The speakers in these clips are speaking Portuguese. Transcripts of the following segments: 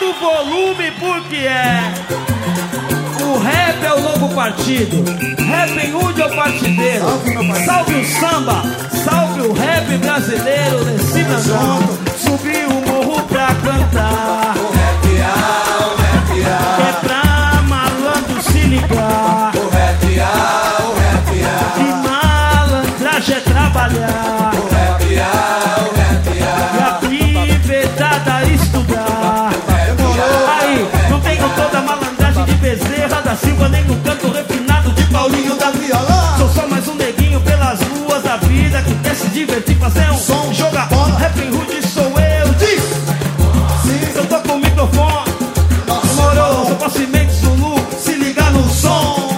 o volume porque o rap é o novo partido. Rap Hood é o partideiro. Salve o samba, salve o rap brasileiro. Desci na junto, subi o morro pra cantar. O rap é pra malandro se ligar. O rap e malandragem é trabalhar. O rap e a privedada estudar. Aí, não tenho toda a malandragem de Bezerra da Silva, nem no canto refinado de Paulinho da Viola. Sou só mais um neguinho pelas ruas da vida que quer se divertir, fazer um som, jogar bola. Rap Hood sou eu, diz. Eu tô com o microfone, moroso, eu posso mente Zulu, se ligar no som.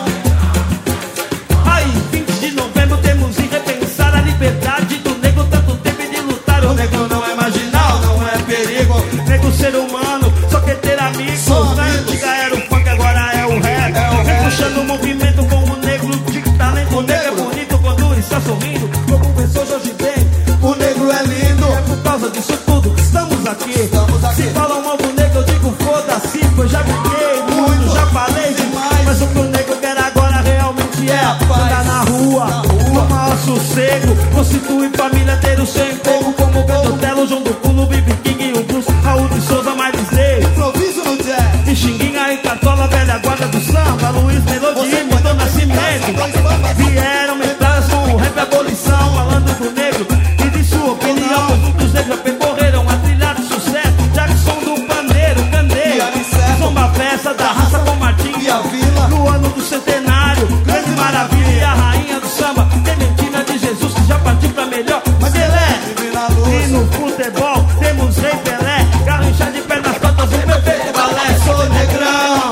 Aí, 20 de novembro temos que repensar a liberdade do nego, tanto tempo de lutar. O nego não é marginal, não é perigo. Nego ser humano, só quer ter amigos. Na antiga era o funk, agora é o rap. Vem puxando o movimento com o negro de talento. O negro é bonito quando está sorrindo, como pensou Jorge Ben. O negro é lindo, é por causa disso tudo que estamos aqui. Se falam mal do negro, eu digo foda-se, pois já briguei muito, já falei demais. Mas o que o negro quer agora realmente é andar na rua, no maior sossego. Constituir família, ter o seu emprego, como o Pedro, João do Pulo, BB King e o Blues, Raul de Souza, Marizei, improviso no jazz. e Xinguinha e Cartola, velha guarda do samba, Luiz Melodia, Milton Nascimento. Vieram metralhas com o rap abolição, falando do negro e de sua opinião. Muitos negros percorreram a trilha de sucesso, Jackson do Pandeiro, Candeia, Zomba Festa da raça com Martim E a Vila, no ano do centenário, grande maravilha, e a rainha do samba, Clementina de Jesus, que já partiu pra melhor. Pelé, e no futebol temos Rei Pelé, Garrincha de pernas tortas, um perfeito balé. Sou negrão,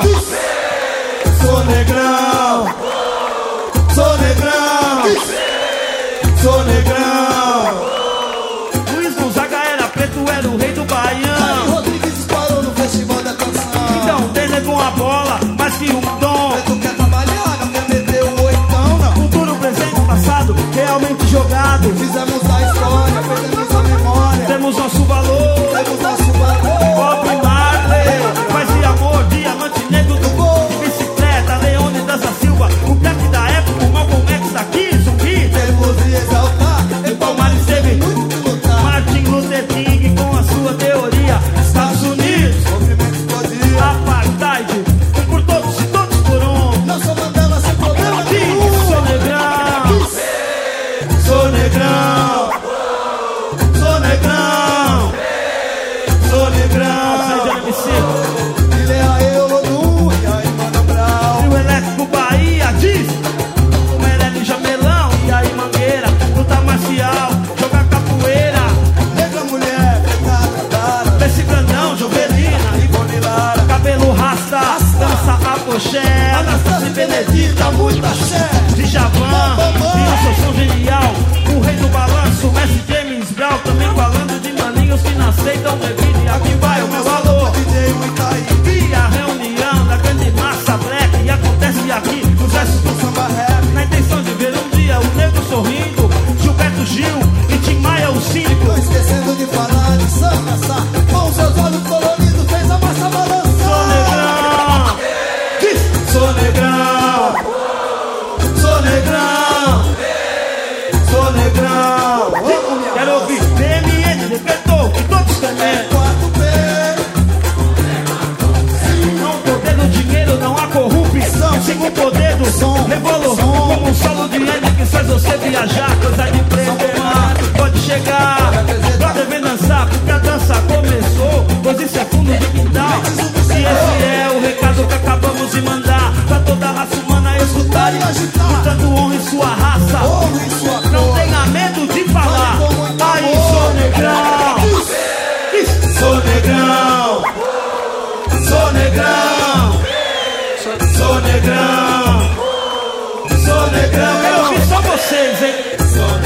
sou negrão, sou negrão, sou negrão. Luiz Gonzaga era preto, era o rei do Baião. Rodrigues disparou no festival da canção. Então tem levou a bola, mais que um dom. Tu quer trabalhar, não quer meter o oitão, não. Futuro, presente, passado, realmente jogado. Fizemos a história, perdemos a memória. Temos nosso valor. Temos nosso valor. Bob Marley, paz e amor, diamante negro do gol. Bicicleta, Leônidas da Silva, o craque da época, o Malcolm X aqui, zumbi. Temos de exaltar. Em Palmares teve muito que lutar. Martin Luther King com a sua teoria. Estados Unidos, Movimento explodir. apartheid, um por todos e todos por um. Não sou Mandela sem problema nenhum. Sou negrão, sou negrão, sou negrão, sou negrão. Ele é a Elodum e a Mano Brown. E o Elétrico Bahia diz: o Meirelles Jamelão e aí Mangueira, luta marcial, jogar capoeira. Negra mulher, preta, cara. Desse grandão, Jovelina, Ivone Lara. cabelo rasta, dança apoxé. Anastasia e Benedita, Muita axé. Djavan, e o seu som genial. O rei do balanço, Messi James Brown. Também falando de maninhos que não aceitam bebida. E aqui vai o meu valor. DJ Itaí. E a reunião da grande massa black. E acontece aqui nos versos do Samba rap. na intenção de ver um dia o negro sorrindo, Gilberto Gil e Tim Maia o cínico. Tô esquecendo de falar de samba, sa. Com seus olhos coloridos fez a massa balançar. Sou negrão, diz, sou negrão, sou negrão, sou negrão. Quero ouvir DMN, decretou que todos também. 4P. Não poder do dinheiro, não há corrupção. Siga o poder do som, revolução. Como um solo de N que faz você viajar. Coisa de prender, pode chegar. Pode ver dançar, porque a dança começou. Pois isso é fundo de quintal. E esse é o recado que acabamos de mandar pra toda a raça humana escutar e agitar. Dando honra em sua raça. Honra em sua cor. Não tenha medo de falar. Aí sou negrão, sou negrão, sou negrão, sou negrão, sou negrão. Quero ouvir só vocês, hein?